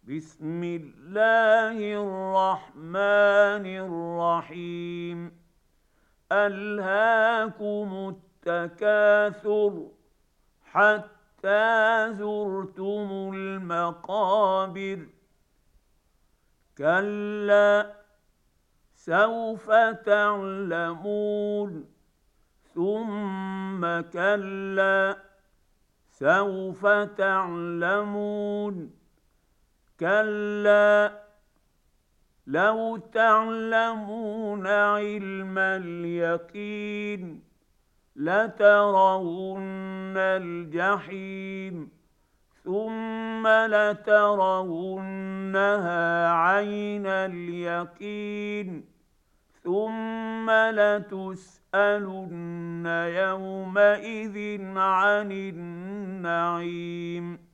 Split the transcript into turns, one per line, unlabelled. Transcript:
بسم الله الرحمن الرحيم. ألهاكم التكاثر حتى زرتم المقابر. كلا سوف تعلمون ثم كلا سوف تعلمون. كلا لو تعلمون علم اليقين لترون الجحيم ثم لترونها عين اليقين ثم لتسألن يومئذ عن النعيم.